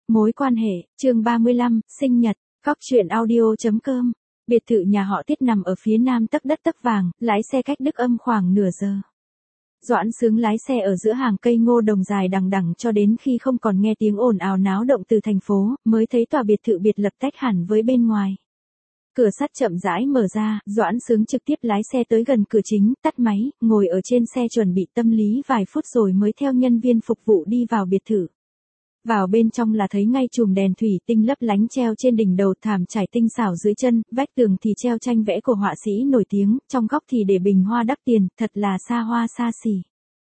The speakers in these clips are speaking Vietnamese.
Mối quan hệ, chương 35, sinh nhật, góc truyện audio.com. Biệt thự nhà họ Tiết nằm ở phía nam tấc đất tấc vàng, lái xe cách Đức Âm khoảng nửa giờ. Doãn Sướng lái xe ở giữa hàng cây ngô đồng dài đằng đẵng cho đến khi không còn nghe tiếng ồn ào náo động từ thành phố, mới thấy tòa biệt thự biệt lập tách hẳn với bên ngoài. Cửa sắt chậm rãi mở ra, Doãn Sướng trực tiếp lái xe tới gần cửa chính, tắt máy, ngồi ở trên xe chuẩn bị tâm lý vài phút rồi mới theo nhân viên phục vụ đi vào biệt thự. Vào bên trong là thấy ngay chùm đèn thủy tinh lấp lánh treo trên đỉnh đầu, thảm trải tinh xảo dưới chân, vách tường thì treo tranh vẽ của họa sĩ nổi tiếng, trong góc thì để bình hoa đắt tiền, thật là xa hoa xa xỉ.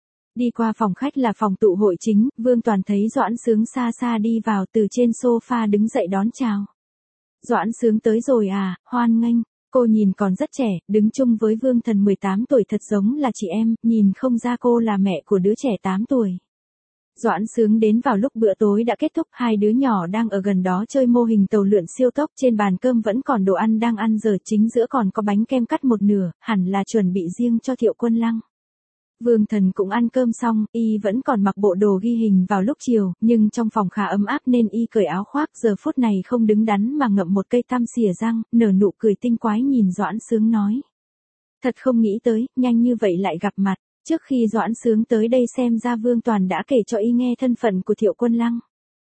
Đi qua phòng khách là phòng tụ hội chính, Vương Toàn thấy Doãn Sướng xa xa đi vào, từ trên sofa đứng dậy đón chào. Doãn Sướng tới rồi à, hoan nghênh. Cô nhìn còn rất trẻ, đứng chung với Vương Thần 18 tuổi thật giống là chị em, nhìn không ra cô là mẹ của đứa trẻ 8 tuổi. Doãn Sướng đến vào lúc bữa tối đã kết thúc, hai đứa nhỏ đang ở gần đó chơi mô hình tàu lượn siêu tốc, trên bàn cơm vẫn còn đồ ăn đang ăn dở, chính giữa còn có bánh kem cắt một nửa, hẳn là chuẩn bị riêng cho Thiệu Quân Lăng. Vương Thần cũng ăn cơm xong, y vẫn còn mặc bộ đồ ghi hình vào lúc chiều, nhưng trong phòng khá ấm áp nên y cởi áo khoác, giờ phút này không đứng đắn mà ngậm một cây tăm xìa răng, nở nụ cười tinh quái nhìn Doãn Sướng nói. Thật không nghĩ tới, nhanh như vậy lại gặp mặt. Trước khi Doãn Sướng tới đây xem ra Vương Toàn đã kể cho y nghe thân phận của Thiệu Quân Lăng.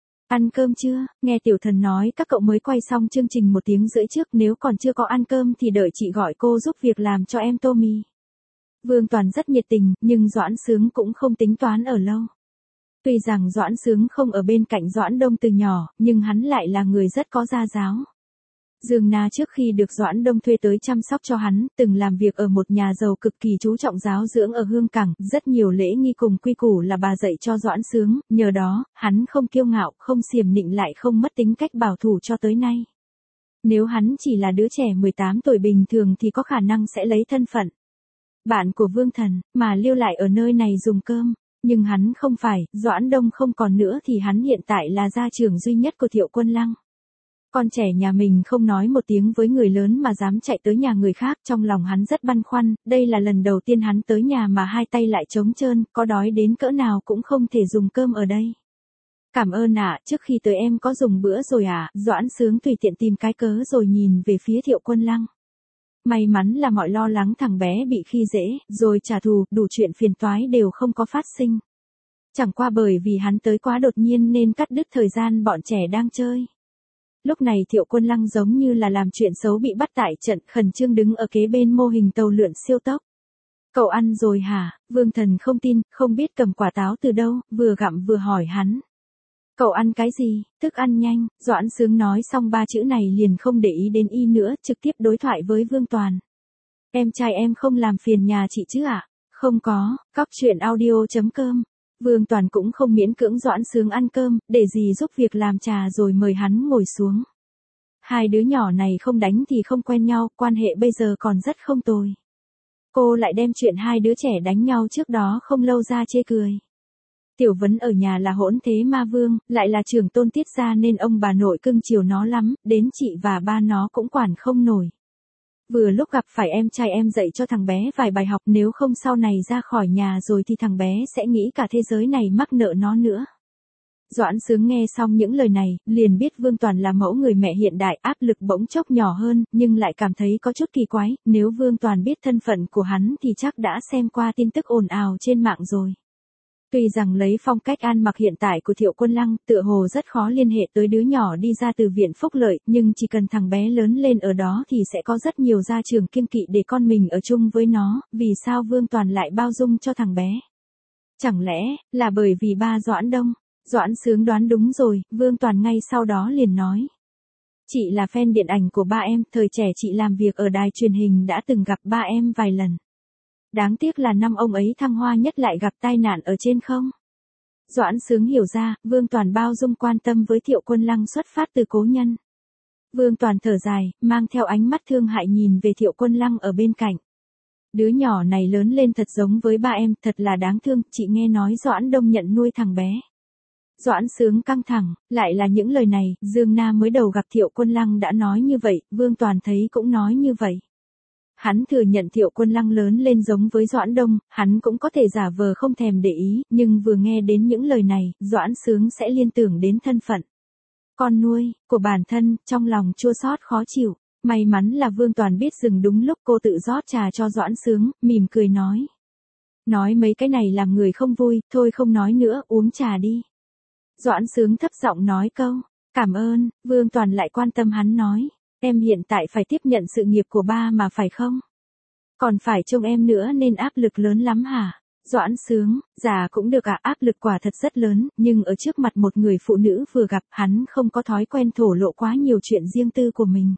Ăn cơm chưa? Nghe Tiểu Thần nói các cậu mới quay xong chương trình 1 tiếng rưỡi trước, nếu còn chưa có ăn cơm thì đợi chị gọi cô giúp việc làm cho em tô mì. Vương Toàn rất nhiệt tình, nhưng Doãn Sướng cũng không tính toán ở lâu. Tuy rằng Doãn Sướng không ở bên cạnh Doãn Đông từ nhỏ, nhưng hắn lại là người rất có gia giáo. Dương Na trước khi được Doãn Đông thuê tới chăm sóc cho hắn, từng làm việc ở một nhà giàu cực kỳ chú trọng giáo dưỡng ở Hương Cảng, rất nhiều lễ nghi cùng quy củ là bà dạy cho Doãn Sướng, nhờ đó, hắn không kiêu ngạo, không xiềm nịnh, lại không mất tính cách bảo thủ cho tới nay. Nếu hắn chỉ là đứa trẻ 18 tuổi bình thường thì có khả năng sẽ lấy thân phận bạn của Vương Thần, mà lưu lại ở nơi này dùng cơm. Nhưng hắn không phải, Doãn Đông không còn nữa thì hắn hiện tại là gia trưởng duy nhất của Thiệu Quân Lăng. Con trẻ nhà mình không nói một tiếng với người lớn mà dám chạy tới nhà người khác, trong lòng hắn rất băn khoăn, đây là lần đầu tiên hắn tới nhà mà hai tay lại trống trơn, có đói đến cỡ nào cũng không thể dùng cơm ở đây. Cảm ơn ạ, trước khi tới em có dùng bữa rồi ạ, Doãn Sướng tùy tiện tìm cái cớ rồi nhìn về phía Thiệu Quân Lăng. May mắn là mọi lo lắng thằng bé bị khi dễ, rồi trả thù, đủ chuyện phiền toái đều không có phát sinh. Chẳng qua bởi vì hắn tới quá đột nhiên nên cắt đứt thời gian bọn trẻ đang chơi. Lúc này Thiệu Quân Lăng giống như là làm chuyện xấu bị bắt tại trận, khẩn trương đứng ở kế bên mô hình tàu lượn siêu tốc. Cậu ăn rồi hả? Vương Thần không tin, không biết cầm quả táo từ đâu, vừa gặm vừa hỏi hắn. Cậu ăn cái gì? Thức ăn nhanh. Doãn Sướng nói xong 3 chữ này liền không để ý đến y nữa, trực tiếp đối thoại với Vương Toàn. Em trai em không làm phiền nhà chị chứ ạ? Không có, góc truyện audio.com. Vương Toàn cũng không miễn cưỡng Doãn Sướng ăn cơm, để gì giúp việc làm trà rồi mời hắn ngồi xuống. Hai đứa nhỏ này không đánh thì không quen nhau, quan hệ bây giờ còn rất không tồi. Cô lại đem chuyện hai đứa trẻ đánh nhau trước đó không lâu ra chê cười. Tiểu Vấn ở nhà là hỗn thế ma vương, lại là trưởng tôn Tiết gia nên ông bà nội cưng chiều nó lắm, đến chị và ba nó cũng quản không nổi. Vừa lúc gặp phải em trai em dạy cho thằng bé vài bài học, nếu không sau này ra khỏi nhà rồi thì thằng bé sẽ nghĩ cả thế giới này mắc nợ nó nữa. Doãn Sướng nghe xong những lời này, liền biết Vương Toàn là mẫu người mẹ hiện đại, áp lực bỗng chốc nhỏ hơn, nhưng lại cảm thấy có chút kỳ quái, nếu Vương Toàn biết thân phận của hắn thì chắc đã xem qua tin tức ồn ào trên mạng rồi. Tuy rằng lấy phong cách ăn mặc hiện tại của Thiệu Quân Lăng, tựa hồ rất khó liên hệ tới đứa nhỏ đi ra từ viện phúc lợi, nhưng chỉ cần thằng bé lớn lên ở đó thì sẽ có rất nhiều gia trưởng kiêng kỵ để con mình ở chung với nó, vì sao Vương Toàn lại bao dung cho thằng bé? Chẳng lẽ, là bởi vì ba Doãn Đông? Doãn Sướng đoán đúng rồi, Vương Toàn ngay sau đó liền nói. Chị là fan điện ảnh của ba em, thời trẻ chị làm việc ở đài truyền hình đã từng gặp ba em vài lần. Đáng tiếc là năm ông ấy thăng hoa nhất lại gặp tai nạn ở trên không. Doãn Sướng hiểu ra, Vương Toàn bao dung quan tâm với Thiệu Quân Lăng xuất phát từ cố nhân. Vương Toàn thở dài, mang theo ánh mắt thương hại nhìn về Thiệu Quân Lăng ở bên cạnh. Đứa nhỏ này lớn lên thật giống với ba em, thật là đáng thương, chị nghe nói Doãn Đông nhận nuôi thằng bé. Doãn Sướng căng thẳng, lại là những lời này, Dương Na mới đầu gặp Thiệu Quân Lăng đã nói như vậy, Vương Toàn thấy cũng nói như vậy. Hắn thừa nhận Thiệu Quân Lăng lớn lên giống với Doãn Đông, hắn cũng có thể giả vờ không thèm để ý, nhưng vừa nghe đến những lời này, Doãn Sướng sẽ liên tưởng đến thân phận con nuôi, của bản thân, trong lòng chua xót khó chịu. May mắn là Vương Toàn biết dừng đúng lúc, cô tự rót trà cho Doãn Sướng, mỉm cười nói. Nói mấy cái này làm người không vui, thôi không nói nữa, uống trà đi. Doãn Sướng thấp giọng nói câu, cảm ơn. Vương Toàn lại quan tâm hắn nói, em hiện tại phải tiếp nhận sự nghiệp của ba mà phải không? Còn phải trông em nữa nên áp lực lớn lắm hả? Doãn Sướng, già cũng được áp lực quả thật rất lớn, nhưng ở trước mặt một người phụ nữ vừa gặp, hắn không có thói quen thổ lộ quá nhiều chuyện riêng tư của mình.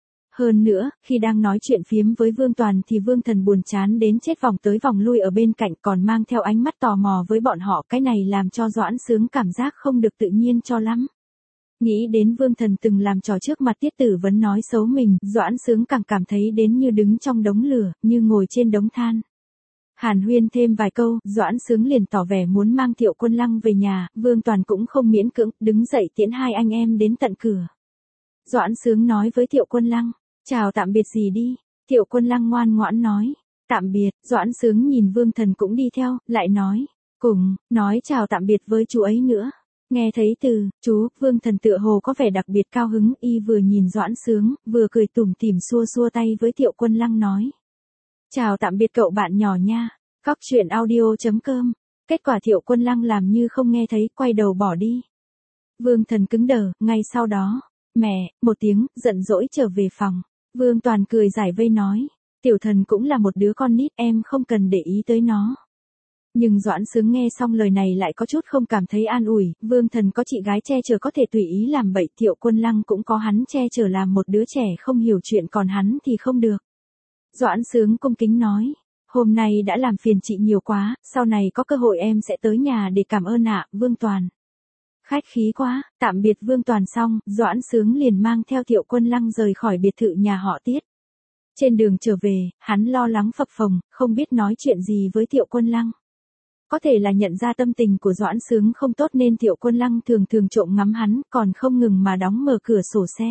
Hơn nữa, khi đang nói chuyện phiếm với Vương Toàn thì Vương Thần buồn chán đến chết, vòng tới vòng lui ở bên cạnh, còn mang theo ánh mắt tò mò với bọn họ, cái này làm cho Doãn Sướng cảm giác không được tự nhiên cho lắm. Nghĩ đến Vương Thần từng làm trò trước mặt Tiết Tử Vấn nói xấu mình, Doãn Sướng càng cảm thấy đến như đứng trong đống lửa, như ngồi trên đống than. Hàn huyên thêm vài câu, Doãn Sướng liền tỏ vẻ muốn mang Thiệu Quân Lăng về nhà, Vương Toàn cũng không miễn cưỡng, đứng dậy tiễn hai anh em đến tận cửa. Doãn Sướng nói với Thiệu Quân Lăng, chào tạm biệt gì đi. Thiệu Quân Lăng ngoan ngoãn nói, tạm biệt. Doãn Sướng nhìn Vương Thần cũng đi theo, lại nói, cùng, nói chào tạm biệt với chú ấy nữa. Nghe thấy từ, chú, Vương Thần tựa hồ có vẻ đặc biệt cao hứng, y vừa nhìn Doãn Sướng, vừa cười tủm tỉm xua xua tay với Thiệu Quân Lăng nói. Chào tạm biệt cậu bạn nhỏ nha. Góc truyện audio.com. Kết quả Thiệu Quân Lăng làm như không nghe thấy, quay đầu bỏ đi. Vương Thần cứng đờ, ngay sau đó, mẹ, một tiếng, giận dỗi trở về phòng. Vương Toàn cười giải vây nói, Tiểu Thần cũng là một đứa con nít, em không cần để ý tới nó. Nhưng Doãn Sướng nghe xong lời này lại có chút không cảm thấy an ủi, Vương Thần có chị gái che chở có thể tùy ý làm bậy, Thiệu Quân Lăng cũng có hắn che chở làm một đứa trẻ không hiểu chuyện, còn hắn thì không được. Doãn Sướng cung kính nói, hôm nay đã làm phiền chị nhiều quá, sau này có cơ hội em sẽ tới nhà để cảm ơn ạ, Vương Toàn. Khách khí quá. Tạm biệt Vương Toàn xong, Doãn Sướng liền mang theo Thiệu Quân Lăng rời khỏi biệt thự nhà họ Tiết. Trên đường trở về, hắn lo lắng phập phồng, không biết nói chuyện gì với Thiệu Quân Lăng. Có thể là nhận ra tâm tình của Doãn Sướng không tốt nên Thiệu Quân Lăng thường thường trộm ngắm hắn, còn không ngừng mà đóng mở cửa sổ xe.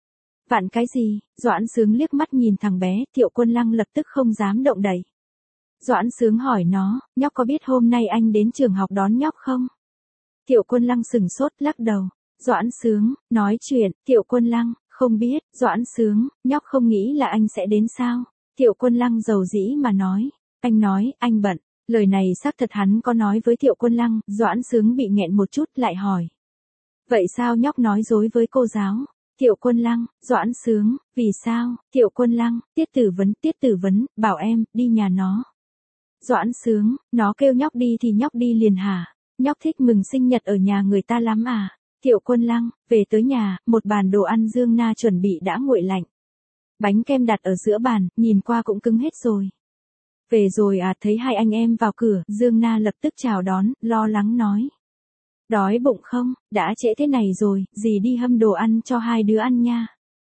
Vặn cái gì? Doãn Sướng liếc mắt nhìn thằng bé, Thiệu Quân Lăng lập tức không dám động đậy. Doãn Sướng hỏi nó, nhóc có biết hôm nay anh đến trường học đón nhóc không? Thiệu Quân Lăng sừng sốt, lắc đầu. Doãn Sướng, nói chuyện. Thiệu Quân Lăng, không biết. Doãn Sướng, nhóc không nghĩ là anh sẽ đến sao? Thiệu Quân Lăng dầu dĩ mà nói. Anh nói, anh bận. Lời này xác thật hắn có nói với Thiệu Quân Lăng, Doãn Sướng bị nghẹn một chút, lại hỏi. Vậy sao nhóc nói dối với cô giáo? Thiệu Quân Lăng, Doãn Sướng, vì sao? Thiệu Quân Lăng, Tiết Tử Vấn, bảo em, đi nhà nó. Doãn Sướng, nó kêu nhóc đi thì nhóc đi liền hả? Nhóc thích mừng sinh nhật ở nhà người ta lắm à? Thiệu Quân Lăng, về tới nhà, một bàn đồ ăn Dương Na chuẩn bị đã nguội lạnh. Bánh kem đặt ở giữa bàn, nhìn qua cũng cứng hết rồi. Về rồi à? Thấy hai anh em vào cửa, Dương Na lập tức chào đón, lo lắng nói. Đói bụng không? Đã trễ thế này rồi, dì đi hâm đồ ăn cho hai đứa ăn nha.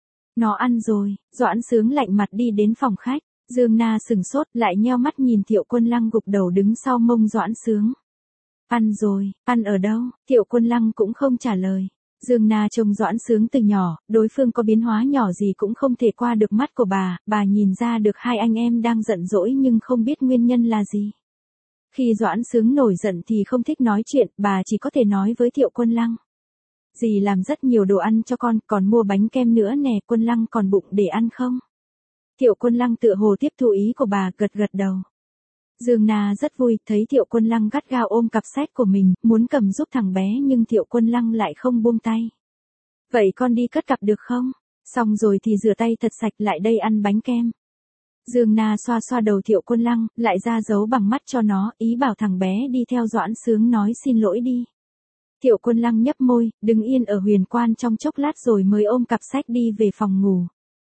Nó ăn rồi. Doãn Sướng lạnh mặt đi đến phòng khách. Dương Na sừng sốt, lại nheo mắt nhìn Thiệu Quân Lăng gục đầu đứng sau mông Doãn Sướng. Ăn rồi. Ăn ở đâu? Thiệu Quân Lăng cũng không trả lời. Dương Na trông Doãn Sướng từ nhỏ, đối phương có biến hóa nhỏ gì cũng không thể qua được mắt của bà nhìn ra được hai anh em đang giận dỗi nhưng không biết nguyên nhân là gì. Khi Doãn Sướng nổi giận thì không thích nói chuyện, bà chỉ có thể nói với Thiệu Quân Lăng. Dì làm rất nhiều đồ ăn cho con, còn mua bánh kem nữa nè, Quân Lăng còn bụng để ăn không? Thiệu Quân Lăng tựa hồ tiếp thu ý của bà, gật gật đầu. Dương Na rất vui, thấy Thiệu Quân Lăng gắt gao ôm cặp sách của mình, muốn cầm giúp thằng bé nhưng Thiệu Quân Lăng lại không buông tay. Vậy con đi cất cặp được không? Xong rồi thì rửa tay thật sạch, lại đây ăn bánh kem. Dương Na xoa xoa đầu Thiệu Quân Lăng, lại ra dấu bằng mắt cho nó, ý bảo thằng bé đi theo Doãn Sướng nói xin lỗi đi. Thiệu Quân Lăng nhấp môi, đứng yên ở huyền quan trong chốc lát rồi mới ôm cặp sách đi về phòng ngủ.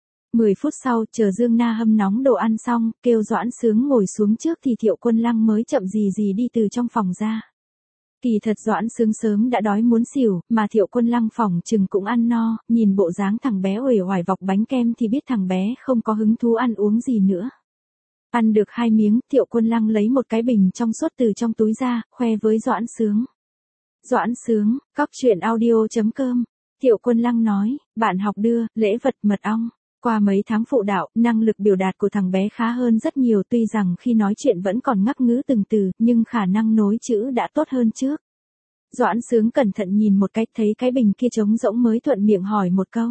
10 phút sau, chờ Dương Na hâm nóng đồ ăn xong, kêu Doãn Sướng ngồi xuống trước thì Thiệu Quân Lăng mới chậm gì gì đi từ trong phòng ra. Kỳ thật Doãn Sướng sớm đã đói muốn xỉu, mà Thiệu Quân Lăng phòng chừng cũng ăn no, nhìn bộ dáng thằng bé uể oải vọc bánh kem thì biết thằng bé không có hứng thú ăn uống gì nữa. Ăn được 2 miếng, Thiệu Quân Lăng lấy một cái bình trong suốt từ trong túi ra, khoe với Doãn Sướng. Doãn Sướng, góc truyện audio.com. Thiệu Quân Lăng nói, bạn học đưa, lễ vật mật ong. Qua mấy tháng phụ đạo, năng lực biểu đạt của thằng bé khá hơn rất nhiều, tuy rằng khi nói chuyện vẫn còn ngắc ngứ từng từ, nhưng khả năng nối chữ đã tốt hơn trước. Doãn Sướng cẩn thận nhìn một cái, thấy cái bình kia trống rỗng mới thuận miệng hỏi một câu.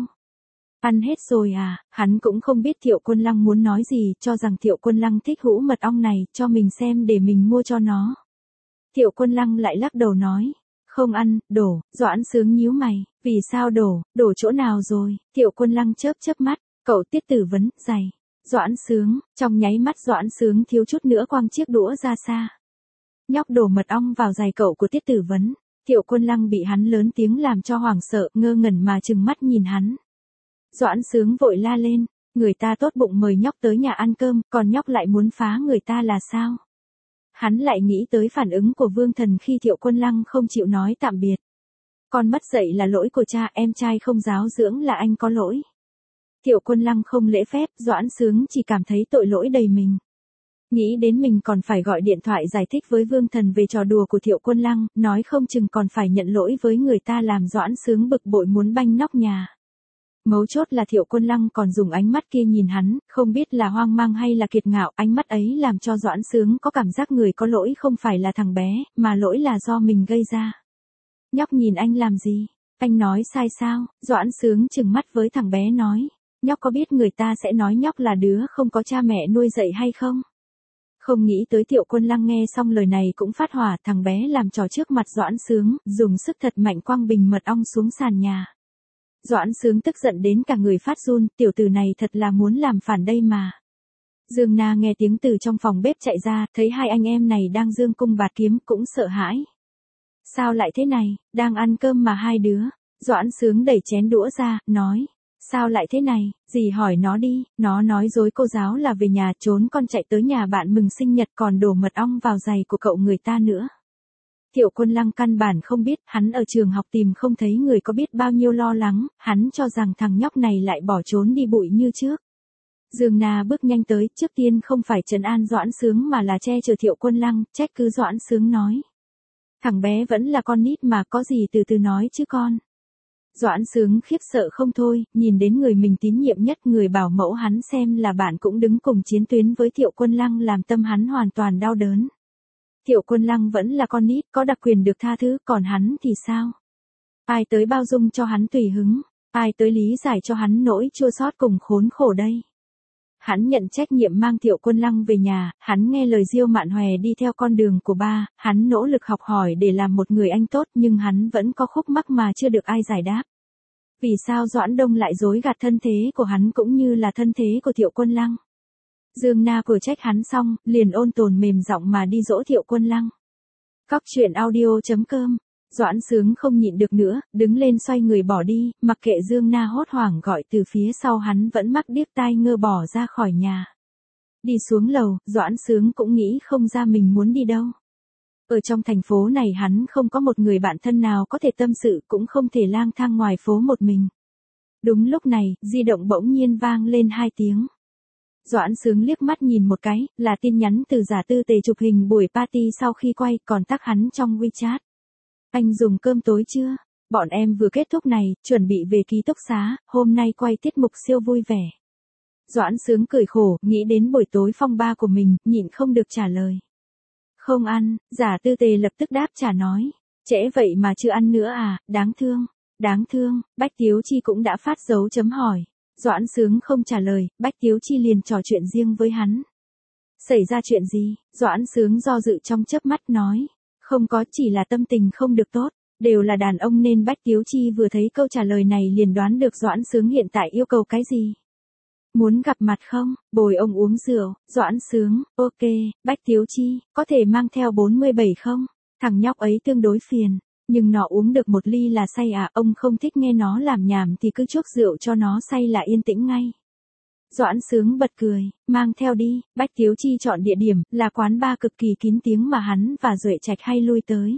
Ăn hết rồi à? Hắn cũng không biết Thiệu Quân Lăng muốn nói gì, cho rằng Thiệu Quân Lăng thích hũ mật ong này, cho mình xem để mình mua cho nó. Thiệu Quân Lăng lại lắc đầu nói. Không ăn, đổ. Doãn Sướng nhíu mày. Vì sao đổ? Đổ chỗ nào rồi? Thiệu Quân Lăng chớp chớp mắt. Cậu Tiết Tử Vấn, giày. Doãn Sướng, trong nháy mắt Doãn Sướng thiếu chút nữa quăng chiếc đũa ra xa. Nhóc đổ mật ong vào giày cậu của Tiết Tử Vấn. Thiệu Quân Lăng bị hắn lớn tiếng làm cho hoảng sợ, ngơ ngẩn mà trừng mắt nhìn hắn. Doãn Sướng vội la lên, người ta tốt bụng mời nhóc tới nhà ăn cơm, còn nhóc lại muốn phá người ta là sao? Hắn lại nghĩ tới phản ứng của Vương Thần khi Thiệu Quân Lăng không chịu nói tạm biệt. Con mất dạy là lỗi của cha, em trai không giáo dưỡng là anh có lỗi. Thiệu Quân Lăng không lễ phép, Doãn Sướng chỉ cảm thấy tội lỗi đầy mình. Nghĩ đến mình còn phải gọi điện thoại giải thích với Vương Thần về trò đùa của Thiệu Quân Lăng, nói không chừng còn phải nhận lỗi với người ta, làm Doãn Sướng bực bội muốn banh nóc nhà. Mấu chốt là Thiệu Quân Lăng còn dùng ánh mắt kia nhìn hắn, không biết là hoang mang hay là kiệt ngạo, ánh mắt ấy làm cho Doãn Sướng có cảm giác người có lỗi không phải là thằng bé, mà lỗi là do mình gây ra. Nhóc nhìn anh làm gì? Anh nói sai sao? Doãn Sướng trừng mắt với thằng bé nói. Nhóc có biết người ta sẽ nói nhóc là đứa không có cha mẹ nuôi dạy hay không? Không nghĩ tới Thiệu Quân Lăng nghe xong lời này cũng phát hỏa, thằng bé làm trò trước mặt Doãn Sướng, dùng sức thật mạnh quăng bình mật ong xuống sàn nhà. Doãn Sướng tức giận đến cả người phát run, tiểu tử này thật là muốn làm phản đây mà. Dương Na nghe tiếng từ trong phòng bếp chạy ra, thấy hai anh em này đang giương cung bạt kiếm cũng sợ hãi. Sao lại thế này, đang ăn cơm mà hai đứa. Doãn Sướng đẩy chén đũa ra, nói. Sao lại thế này, dì hỏi nó đi, nó nói dối cô giáo là về nhà trốn con chạy tới nhà bạn mừng sinh nhật còn đổ mật ong vào giày của cậu người ta nữa. Thiệu Quân Lăng căn bản không biết, hắn ở trường học tìm không thấy người có biết bao nhiêu lo lắng, hắn cho rằng thằng nhóc này lại bỏ trốn đi bụi như trước. Dương Na bước nhanh tới, trước tiên không phải trấn an Doãn Sướng mà là che chở Thiệu Quân Lăng, trách cứ Doãn Sướng nói. Thằng bé vẫn là con nít mà, có gì từ từ nói chứ con. Doãn Sướng khiếp sợ không thôi, nhìn đến người mình tín nhiệm nhất, người bảo mẫu hắn xem là bạn cũng đứng cùng chiến tuyến với Thiệu Quân Lăng, làm tâm hắn hoàn toàn đau đớn. Thiệu Quân Lăng vẫn là con nít, có đặc quyền được tha thứ, còn hắn thì sao? Ai tới bao dung cho hắn tùy hứng? Ai tới lý giải cho hắn nỗi chua xót cùng khốn khổ đây? Hắn nhận trách nhiệm mang Thiệu Quân Lăng về nhà, hắn nghe lời Diêu Mạn Hòe đi theo con đường của ba, hắn nỗ lực học hỏi để làm một người anh tốt, nhưng hắn vẫn có khúc mắc mà chưa được ai giải đáp. Vì sao Doãn Đông lại dối gạt thân thế của hắn cũng như là thân thế của Thiệu Quân Lăng? Dương Na vừa trách hắn xong, liền ôn tồn mềm giọng mà đi dỗ Thiệu Quân Lăng. Cóc truyện audio.com. Doãn Sướng không nhịn được nữa, đứng lên xoay người bỏ đi, mặc kệ Dương Na hốt hoảng gọi từ phía sau, hắn vẫn mắc điếc tai ngơ bỏ ra khỏi nhà. Đi xuống lầu, Doãn Sướng cũng nghĩ không ra mình muốn đi đâu. Ở trong thành phố này hắn không có một người bạn thân nào có thể tâm sự, cũng không thể lang thang ngoài phố một mình. Đúng lúc này, di động bỗng nhiên vang lên 2 tiếng. Doãn Sướng liếc mắt nhìn một cái, là tin nhắn từ Giả Tư Tề chụp hình buổi party sau khi quay, còn tag hắn trong WeChat. Anh dùng cơm tối chưa? Bọn em vừa kết thúc này, chuẩn bị về ký túc xá, hôm nay quay tiết mục siêu vui vẻ. Doãn Sướng cười khổ, nghĩ đến buổi tối phong ba của mình, nhịn không được trả lời. Không ăn, Giả Tư Tề lập tức đáp trả nói. Trễ vậy mà chưa ăn nữa à, đáng thương. Đáng thương, Bách Tiếu Chi cũng đã phát dấu chấm hỏi. Doãn Sướng không trả lời, Bách Tiếu Chi liền trò chuyện riêng với hắn. Xảy ra chuyện gì? Doãn Sướng do dự trong chớp mắt nói. Không có, chỉ là tâm tình không được tốt. Đều là đàn ông nên Bách Tiếu Chi vừa thấy câu trả lời này liền đoán được Doãn Sướng hiện tại yêu cầu cái gì. Muốn gặp mặt không? Bồi ông uống rượu. Doãn Sướng, ok. Bách Tiếu Chi, có thể mang theo 47 không? Thằng nhóc ấy tương đối phiền. Nhưng nó uống được 1 ly là say à, ông không thích nghe nó làm nhảm thì cứ chuốc rượu cho nó say là yên tĩnh ngay. Doãn Sướng bật cười, mang theo đi. Bách Tiếu Chi chọn địa điểm, là quán bar cực kỳ kín tiếng mà hắn và Duệ Trạch hay lui tới.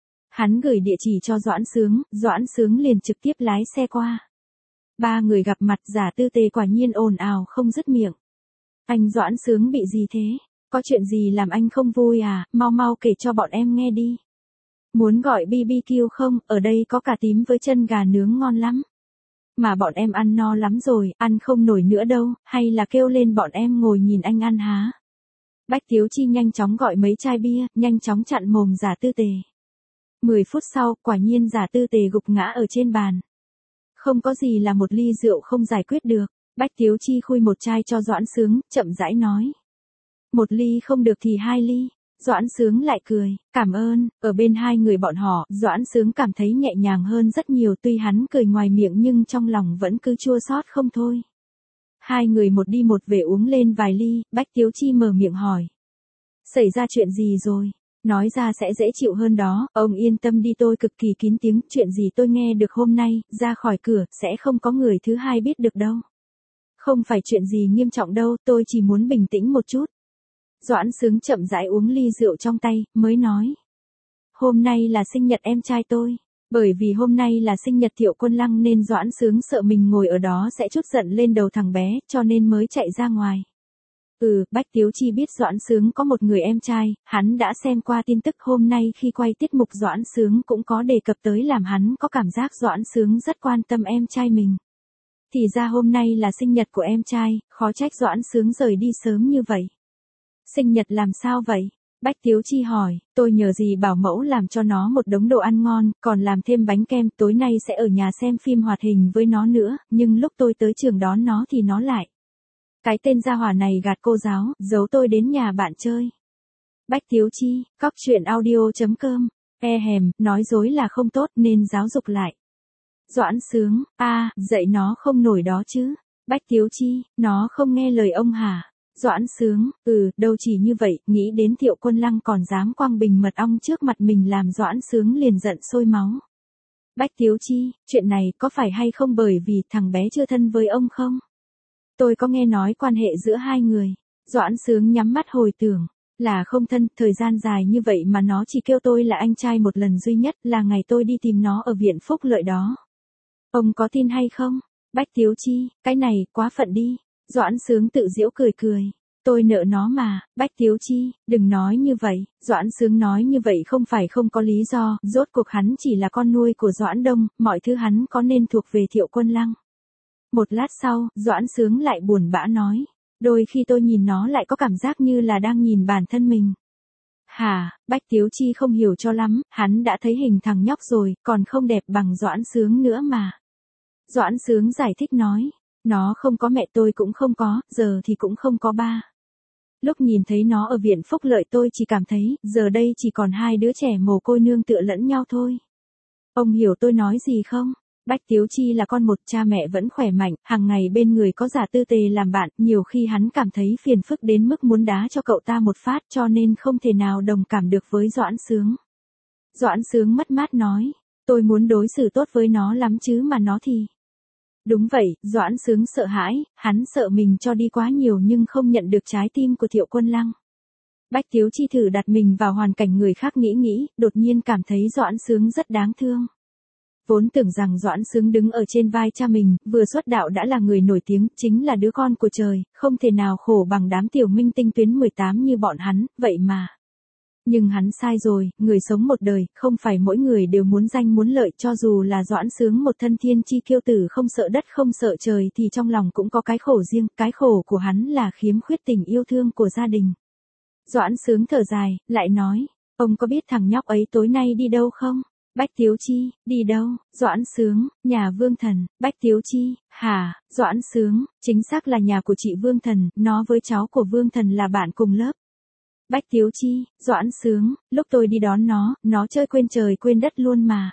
Hắn gửi địa chỉ cho Doãn Sướng liền trực tiếp lái xe qua. 3 người gặp mặt, Giả Tư Tề quả nhiên ồn ào không dứt miệng. Anh Doãn Sướng bị gì thế? Có chuyện gì làm anh không vui à, mau kể cho bọn em nghe đi. Muốn gọi BBQ không, ở đây có cà tím với chân gà nướng ngon lắm. Mà bọn em ăn no lắm rồi, ăn không nổi nữa đâu, hay là kêu lên bọn em ngồi nhìn anh ăn há. Bách Tiếu Chi nhanh chóng gọi mấy chai bia, nhanh chóng chặn mồm Giả Tư Tề. 10 phút sau, quả nhiên Giả Tư Tề gục ngã ở trên bàn. Không có gì là một ly rượu không giải quyết được. Bách Tiếu Chi khui một chai cho Doãn Sướng, chậm rãi nói. Một ly không được thì 2 ly. Doãn Sướng lại cười, cảm ơn. Ở bên hai người bọn họ, Doãn Sướng cảm thấy nhẹ nhàng hơn rất nhiều, tuy hắn cười ngoài miệng nhưng trong lòng vẫn cứ chua xót không thôi. Hai người một đi một về uống lên vài ly, Bách Tiếu Chi mở miệng hỏi. Xảy ra chuyện gì rồi? Nói ra sẽ dễ chịu hơn đó, ông yên tâm đi, tôi cực kỳ kín tiếng, chuyện gì tôi nghe được hôm nay, ra khỏi cửa, sẽ không có người thứ hai biết được đâu. Không phải chuyện gì nghiêm trọng đâu, tôi chỉ muốn bình tĩnh một chút. Doãn Sướng chậm rãi uống ly rượu trong tay, mới nói. Hôm nay là sinh nhật em trai tôi. Bởi vì hôm nay là sinh nhật Thiệu Quân Lăng nên Doãn Sướng sợ mình ngồi ở đó sẽ trút giận lên đầu thằng bé, cho nên mới chạy ra ngoài. Bách Tiếu Chi biết Doãn Sướng có một người em trai, hắn đã xem qua tin tức hôm nay khi quay tiết mục Doãn Sướng cũng có đề cập tới, làm hắn có cảm giác Doãn Sướng rất quan tâm em trai mình. Thì ra hôm nay là sinh nhật của em trai, khó trách Doãn Sướng rời đi sớm như vậy. Sinh nhật làm sao vậy? Bách Tiếu Chi hỏi, tôi nhờ dì bảo mẫu làm cho nó một đống đồ ăn ngon, còn làm thêm bánh kem, tối nay sẽ ở nhà xem phim hoạt hình với nó nữa, nhưng lúc tôi tới trường đón nó thì nó lại. Cái tên gia hỏa này gạt cô giáo, giấu tôi đến nhà bạn chơi. Bách Tiếu Chi, cóc truyện audio.com, nói dối là không tốt nên giáo dục lại. Doãn Sướng, dạy nó không nổi đó chứ. Bách Tiếu Chi, nó không nghe lời ông hả? Doãn Sướng, đâu chỉ như vậy, nghĩ đến Thiệu Quân Lăng còn dám quăng bình mật ong trước mặt mình làm Doãn Sướng liền giận sôi máu. Bách Tiếu Chi, chuyện này có phải hay không bởi vì thằng bé chưa thân với ông không? Tôi có nghe nói quan hệ giữa hai người. Doãn Sướng nhắm mắt hồi tưởng, là không thân, thời gian dài như vậy mà nó chỉ kêu tôi là anh trai một lần duy nhất, là ngày tôi đi tìm nó ở viện phúc lợi đó. Ông có tin hay không? Bách Tiếu Chi, cái này, quá phận đi. Doãn Sướng tự giễu cười cười. Tôi nợ nó mà, Bách Tiếu Chi, đừng nói như vậy. Doãn Sướng nói như vậy không phải không có lý do, rốt cuộc hắn chỉ là con nuôi của Doãn Đông, mọi thứ hắn có nên thuộc về Thiệu Quân Lăng. Một lát sau, Doãn Sướng lại buồn bã nói. Đôi khi tôi nhìn nó lại có cảm giác như là đang nhìn bản thân mình. Hả, Bách Tiếu Chi không hiểu cho lắm, hắn đã thấy hình thằng nhóc rồi, còn không đẹp bằng Doãn Sướng nữa mà. Doãn Sướng giải thích nói. Nó không có mẹ, tôi cũng không có, giờ thì cũng không có ba. Lúc nhìn thấy nó ở viện phúc lợi tôi chỉ cảm thấy, giờ đây chỉ còn hai đứa trẻ mồ côi nương tựa lẫn nhau thôi. Ông hiểu tôi nói gì không? Bách Tiếu Chi là con một, cha mẹ vẫn khỏe mạnh, hàng ngày bên người có Giả Tư Tề làm bạn, nhiều khi hắn cảm thấy phiền phức đến mức muốn đá cho cậu ta một phát, cho nên không thể nào đồng cảm được với Doãn Sướng. Doãn Sướng mất mát nói, tôi muốn đối xử tốt với nó lắm chứ mà nó thì... Đúng vậy, Doãn Sướng sợ hãi, hắn sợ mình cho đi quá nhiều nhưng không nhận được trái tim của Thiệu Quân Lăng. Bách Tiếu Chi thử đặt mình vào hoàn cảnh người khác nghĩ, đột nhiên cảm thấy Doãn Sướng rất đáng thương. Vốn tưởng rằng Doãn Sướng đứng ở trên vai cha mình, vừa xuất đạo đã là người nổi tiếng, chính là đứa con của trời, không thể nào khổ bằng đám tiểu minh tinh tuyến 18 như bọn hắn, vậy mà. Nhưng hắn sai rồi, người sống một đời, không phải mỗi người đều muốn danh muốn lợi, cho dù là Doãn Sướng một thân thiên chi kiêu tử không sợ đất không sợ trời thì trong lòng cũng có cái khổ riêng, cái khổ của hắn là khiếm khuyết tình yêu thương của gia đình. Doãn Sướng thở dài, lại nói, ông có biết thằng nhóc ấy tối nay đi đâu không? Bách Tiếu Chi, đi đâu? Doãn Sướng, nhà Vương Thần. Bách Tiếu Chi, hả? Doãn Sướng, chính xác là nhà của chị Vương Thần, nó với cháu của Vương Thần là bạn cùng lớp. Bách Tiếu Chi, Doãn Sướng, lúc tôi đi đón nó chơi quên trời quên đất luôn mà.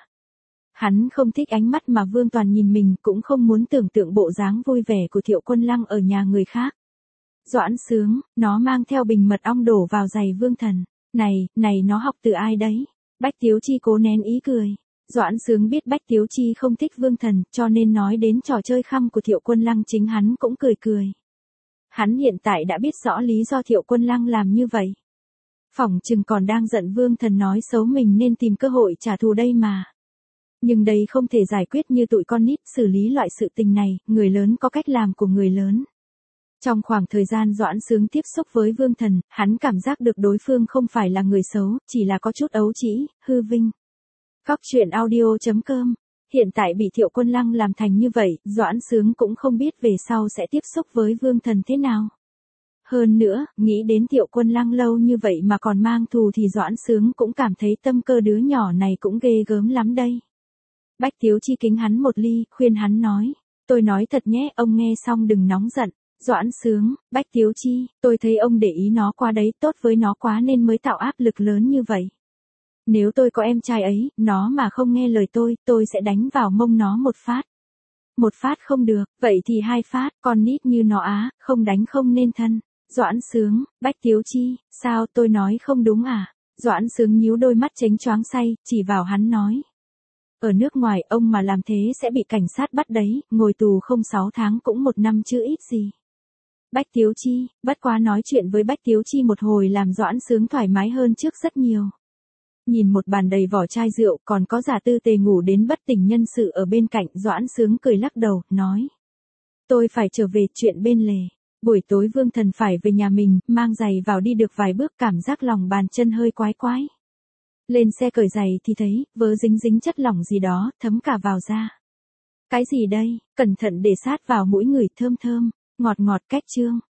Hắn không thích ánh mắt mà Vương Toàn nhìn mình, cũng không muốn tưởng tượng bộ dáng vui vẻ của Thiệu Quân Lăng ở nhà người khác. Doãn Sướng, nó mang theo bình mật ong đổ vào giày Vương Thần. Này nó học từ ai đấy? Bách Tiếu Chi cố nén ý cười. Doãn Sướng biết Bách Tiếu Chi không thích Vương Thần, cho nên nói đến trò chơi khăm của Thiệu Quân Lăng chính hắn cũng cười. Hắn hiện tại đã biết rõ lý do Thiệu Quân Lăng làm như vậy. Phỏng chừng còn đang giận Vương Thần nói xấu mình nên tìm cơ hội trả thù đây mà. Nhưng đây không thể giải quyết như tụi con nít, xử lý loại sự tình này, người lớn có cách làm của người lớn. Trong khoảng thời gian Doãn Sướng tiếp xúc với Vương Thần, hắn cảm giác được đối phương không phải là người xấu, chỉ là có chút ấu trĩ, hư vinh. Cóc truyện audio.com. Hiện tại bị Thiệu Quân Lăng làm thành như vậy, Doãn Sướng cũng không biết về sau sẽ tiếp xúc với Vương Thần thế nào. Hơn nữa, nghĩ đến Thiệu Quân Lăng lâu như vậy mà còn mang thù thì Doãn Sướng cũng cảm thấy tâm cơ đứa nhỏ này cũng ghê gớm lắm đây. Bách Tiếu Chi kính hắn một ly, khuyên hắn nói. Tôi nói thật nhé, ông nghe xong đừng nóng giận. Doãn Sướng, Bách Tiếu Chi, tôi thấy ông để ý nó quá đấy, tốt với nó quá nên mới tạo áp lực lớn như vậy. Nếu tôi có em trai ấy, nó mà không nghe lời tôi sẽ đánh vào mông nó một phát. Một phát không được, vậy thì 2 phát, con nít như nó á, không đánh không nên thân. Doãn Sướng, Bách Tiếu Chi, sao tôi nói không đúng à? Doãn Sướng nhíu đôi mắt chánh choáng say, chỉ vào hắn nói. Ở nước ngoài ông mà làm thế sẽ bị cảnh sát bắt đấy, ngồi tù không 6 tháng cũng 1 năm chứ ít gì. Bách Tiếu Chi, bất quá nói chuyện với Bách Tiếu Chi một hồi làm Doãn Sướng thoải mái hơn trước rất nhiều. Nhìn một bàn đầy vỏ chai rượu còn có giả tư tề ngủ đến bất tỉnh nhân sự ở bên cạnh, Doãn Sướng cười lắc đầu, nói. Tôi phải trở về chuyện bên lề. Buổi tối Vương Thần phải về nhà mình, mang giày vào đi được vài bước cảm giác lòng bàn chân hơi quái quái. Lên xe cởi giày thì thấy, vớ dính dính chất lỏng gì đó, thấm cả vào da. Cái gì đây, cẩn thận để sát vào mũi người thơm thơm, ngọt ngọt cách trương.